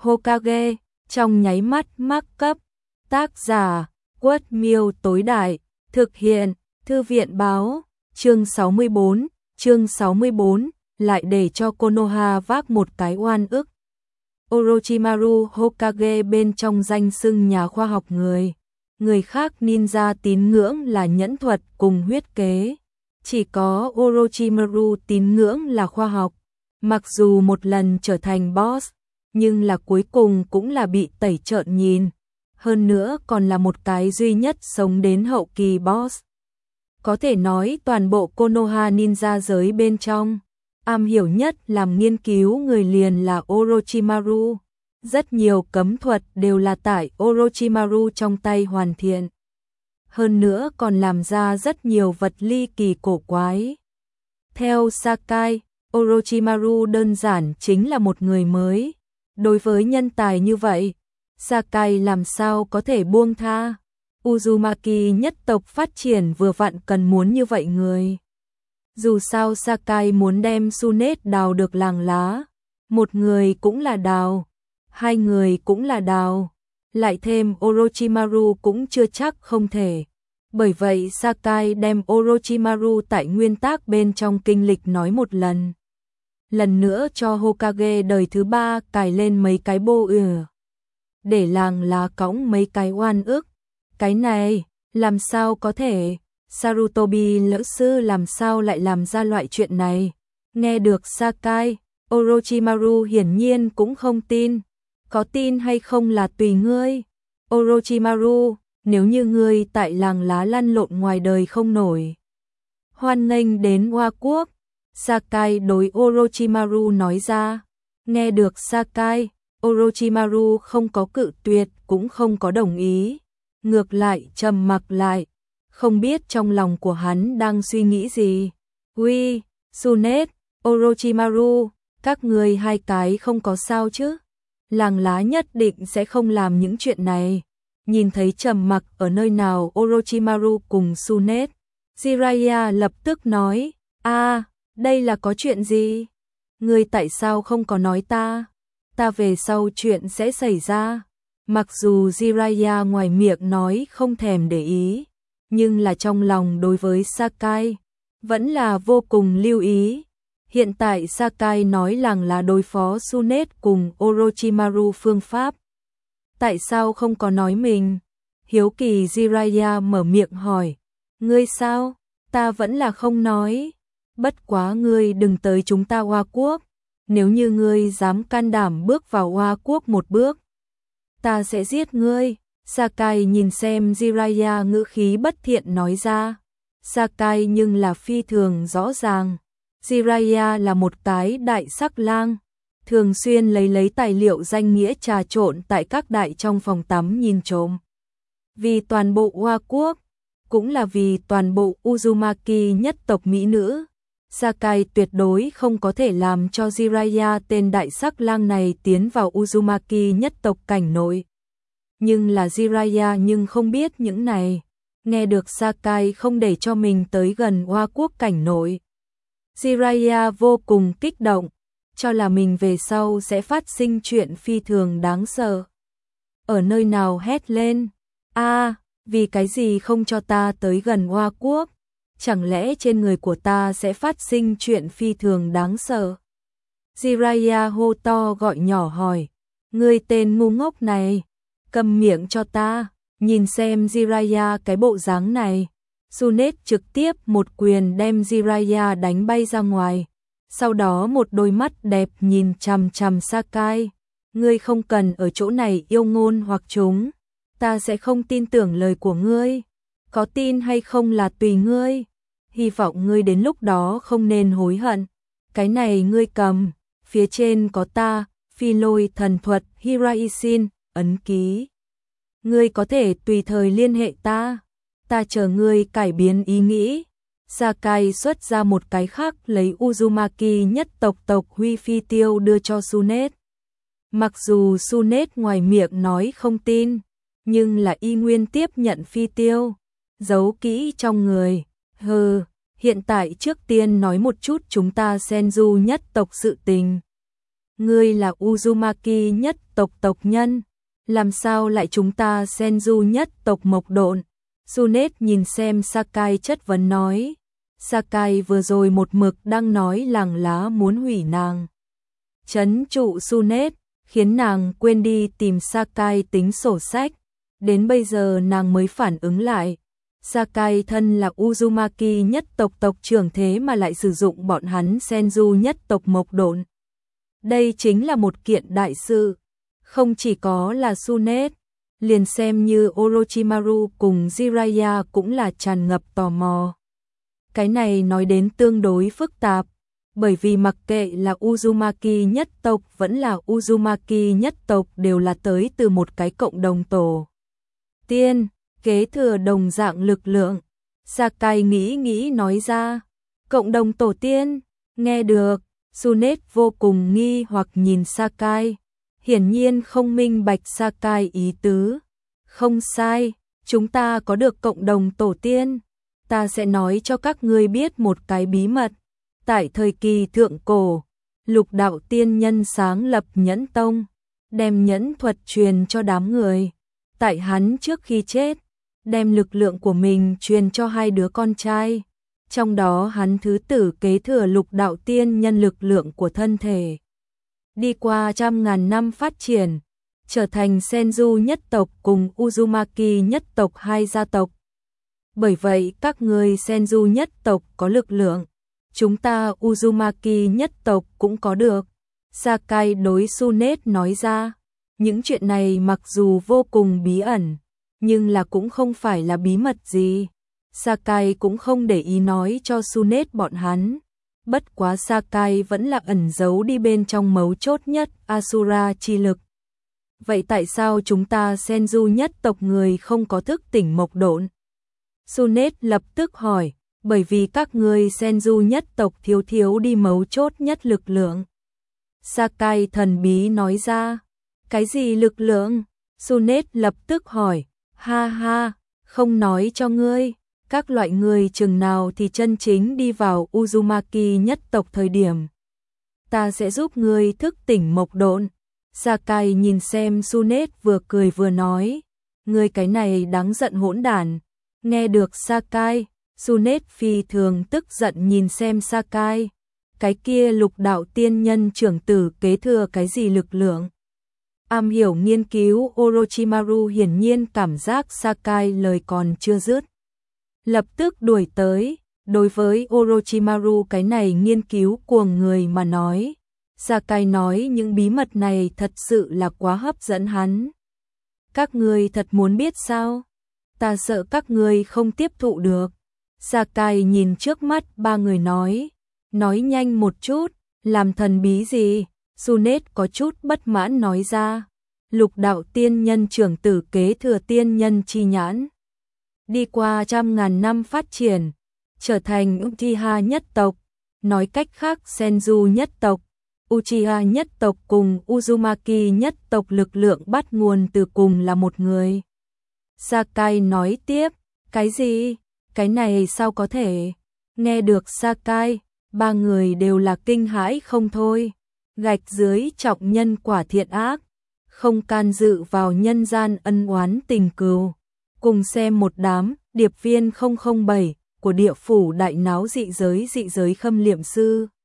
Hokage, trong nháy mắt mark cấp. Tác giả, Quất Miêu tối đại, thực hiện, Thư viện báo, chương 64, lại để cho Konoha vác một cái oan ức. Orochimaru Hokage bên trong danh xưng nhà khoa học người khác ninja tín ngưỡng là nhẫn thuật cùng huyết kế. Chỉ có Orochimaru tín ngưỡng là khoa học. Mặc dù một lần trở thành boss, nhưng là cuối cùng cũng là bị tẩy trợn nhìn. Hơn nữa còn là một cái duy nhất sống đến hậu kỳ boss. Có thể nói toàn bộ Konoha ninja giới bên trong, am hiểu nhất làm nghiên cứu người liền là Orochimaru. Rất nhiều cấm thuật đều là tại Orochimaru trong tay hoàn thiện. Hơn nữa còn làm ra rất nhiều vật ly kỳ cổ quái. Theo Sakai, Orochimaru đơn giản chính là một người mới. Đối với nhân tài như vậy, Sakai làm sao có thể buông tha. Uzumaki nhất tộc phát triển vừa vặn cần muốn như vậy người. Dù sao Sakai muốn đem Tsunade đào được làng lá. Một người cũng là đào, hai người cũng là đào, lại thêm Orochimaru cũng chưa chắc không thể. Bởi vậy Sakai đem Orochimaru tại nguyên tác bên trong kinh lịch nói một lần. Lần nữa cho Hokage đời thứ 3 cài lên mấy cái bô để làng lá cõng mấy cái oan ức. Cái này, làm sao có thể? Sarutobi lão sư làm sao lại làm ra loại chuyện này? Nghe được Sakai, Orochimaru hiển nhiên cũng không tin. Có tin hay không là tùy ngươi. Orochimaru, nếu như ngươi tại làng lá lăn lộn ngoài đời không nổi, hoan nghênh đến Hoa Quốc. Sakai đối Orochimaru nói ra. Nghe được Sakai, Orochimaru không có cự tuyệt cũng không có đồng ý. Ngược lại trầm mặc lại, không biết trong lòng của hắn đang suy nghĩ gì. Uy, Tsunade, Orochimaru, các ngươi hai cái không có sao chứ? Làng lá nhất định sẽ không làm những chuyện này. Nhìn thấy trầm mặc ở nơi nào Orochimaru cùng Tsunade, Jiraiya lập tức nói, đây là có chuyện gì? Ngươi tại sao không có nói ta? Ta về sau chuyện sẽ xảy ra. Mặc dù Jiraiya ngoài miệng nói không thèm để ý, nhưng là trong lòng đối với Sakai vẫn là vô cùng lưu ý. Hiện tại Sakai nói làng là đối phó Tsunade cùng Orochimaru phương pháp. Tại sao không có nói mình? Hiếu kỳ Jiraiya mở miệng hỏi. Ngươi sao? Ta vẫn là không nói. Bất quá ngươi đừng tới chúng ta Hoa Quốc. Nếu như ngươi dám can đảm bước vào Hoa Quốc một bước, ta sẽ giết ngươi. Sakai nhìn xem Jiraiya ngữ khí bất thiện nói ra. Sakai nhưng là phi thường rõ ràng. Jiraiya là một cái đại sắc lang, thường xuyên lấy tài liệu danh nghĩa trà trộn tại các đại trong phòng tắm nhìn trộm. Vì toàn bộ Hoa Quốc, cũng là vì toàn bộ Uzumaki nhất tộc mỹ nữ, Sakai tuyệt đối không có thể làm cho Jiraiya tên đại sắc lang này tiến vào Uzumaki nhất tộc cảnh nội. Nhưng là Jiraiya nhưng không biết những này. Nghe được Sakai không để cho mình tới gần Hoa Quốc cảnh nội, Jiraiya vô cùng kích động, cho là mình về sau sẽ phát sinh chuyện phi thường đáng sợ. Ở nơi nào hét lên, vì cái gì không cho ta tới gần Hoa Quốc? Chẳng lẽ trên người của ta sẽ phát sinh chuyện phi thường đáng sợ? Jiraiya hô to gọi nhỏ hỏi, ngươi tên ngu ngốc này, câm miệng cho ta. Nhìn xem Jiraiya cái bộ dáng này, Tsunade trực tiếp một quyền đem Jiraiya đánh bay ra ngoài. Sau đó một đôi mắt đẹp nhìn chằm chằm Sakai. Ngươi không cần ở chỗ này yêu ngôn hoặc chúng. Ta sẽ không tin tưởng lời của ngươi. Có tin hay không là tùy ngươi. Hy vọng ngươi đến lúc đó không nên hối hận. Cái này ngươi cầm. Phía trên có ta, phi lôi thần thuật Hiraisin, ấn ký. Ngươi có thể tùy thời liên hệ ta. Ta chờ ngươi cải biến ý nghĩ. Sakai xuất ra một cái khác lấy Uzumaki nhất tộc huy phi tiêu đưa cho Tsunade. Mặc dù Tsunade ngoài miệng nói không tin, nhưng là y nguyên tiếp nhận phi tiêu, giấu kỹ trong người. Hiện tại trước tiên nói một chút chúng ta Senju nhất tộc sự tình. Ngươi là Uzumaki nhất tộc tộc nhân, làm sao lại chúng ta Senju nhất tộc Mộc Độn? Sunet nhìn xem Sakai chất vấn nói. Sakai vừa rồi một mực đang nói làng lá muốn hủy nàng. Trấn trụ Sunet, khiến nàng quên đi tìm Sakai tính sổ sách. Đến bây giờ nàng mới phản ứng lại. Sakai thân là Uzumaki nhất tộc tộc trưởng thế mà lại sử dụng bọn hắn Senju nhất tộc Mộc Độn. Đây chính là một kiện đại sự. Không chỉ có là Sunet, liền xem như Orochimaru cùng Jiraiya cũng là tràn ngập tò mò. Cái này nói đến tương đối phức tạp, bởi vì mặc kệ là Uzumaki nhất tộc vẫn là Uzumaki nhất tộc đều là tới từ một cái cộng đồng tổ tiên, kế thừa đồng dạng lực lượng. Sakai nghĩ nói ra, cộng đồng tổ tiên, nghe được, Sunet vô cùng nghi hoặc nhìn Sakai, hiển nhiên không minh bạch Sakai ý tứ. Không sai, chúng ta có được cộng đồng tổ tiên, ta sẽ nói cho các ngươi biết một cái bí mật. Tại thời kỳ thượng cổ, Lục đạo tiên nhân sáng lập Nhẫn Tông, đem nhẫn thuật truyền cho đám người. Tại hắn trước khi chết, đem lực lượng của mình truyền cho hai đứa con trai. Trong đó hắn thứ tử kế thừa lục đạo tiên nhân lực lượng của thân thể. Đi qua 100.000 năm phát triển, trở thành Senju nhất tộc cùng Uzumaki nhất tộc hai gia tộc. Bởi vậy các người Senju nhất tộc có lực lượng, chúng ta Uzumaki nhất tộc cũng có được. Sakai đối Sunet nói ra, những chuyện này mặc dù vô cùng bí ẩn, nhưng là cũng không phải là bí mật gì. Sakai cũng không để ý nói cho Sunet bọn hắn. Bất quá Sakai vẫn là ẩn giấu đi bên trong mấu chốt nhất Asura chi lực. Vậy tại sao chúng ta Senju nhất tộc người không có thức tỉnh Mộc Độn? Sunet lập tức hỏi, bởi vì các người Senju nhất tộc thiếu đi mấu chốt nhất lực lượng. Sakai thần bí nói ra, cái gì lực lượng? Sunet lập tức hỏi, ha ha, không nói cho ngươi. Các loại người chừng nào thì chân chính đi vào Uzumaki nhất tộc thời điểm, ta sẽ giúp ngươi thức tỉnh Mộc Độn. Sakai nhìn xem Sunet vừa cười vừa nói, ngươi cái này đáng giận hỗn đản. Nghe được Sakai, Sunet phi thường tức giận nhìn xem Sakai, cái kia lục đạo tiên nhân trưởng tử kế thừa cái gì lực lượng? Am hiểu nghiên cứu Orochimaru hiển nhiên cảm giác Sakai lời còn chưa dứt, lập tức đuổi tới. Đối với Orochimaru cái này nghiên cứu cuồng người mà nói, Sakai nói những bí mật này thật sự là quá hấp dẫn hắn. Các ngươi thật muốn biết sao? Ta sợ các ngươi không tiếp thụ được. Sakai nhìn trước mắt ba người nói nhanh một chút, làm thần bí gì? Sunet có chút bất mãn nói ra, lục đạo tiên nhân trưởng tử kế thừa tiên nhân chi nhãn. Đi qua 100.000 năm phát triển, trở thành Uchiha nhất tộc, nói cách khác Senju nhất tộc, Uchiha nhất tộc cùng Uzumaki nhất tộc lực lượng bắt nguồn từ cùng là một người. Sakai nói tiếp, cái gì? Cái này sao có thể? Nghe được Sakai, ba người đều là kinh hãi không thôi. Gạch dưới trọng nhân quả thiện ác, không can dự vào nhân gian ân oán tình cừu. Cùng xem một đám điệp viên 007 của địa phủ đại náo dị giới khâm liệm sư.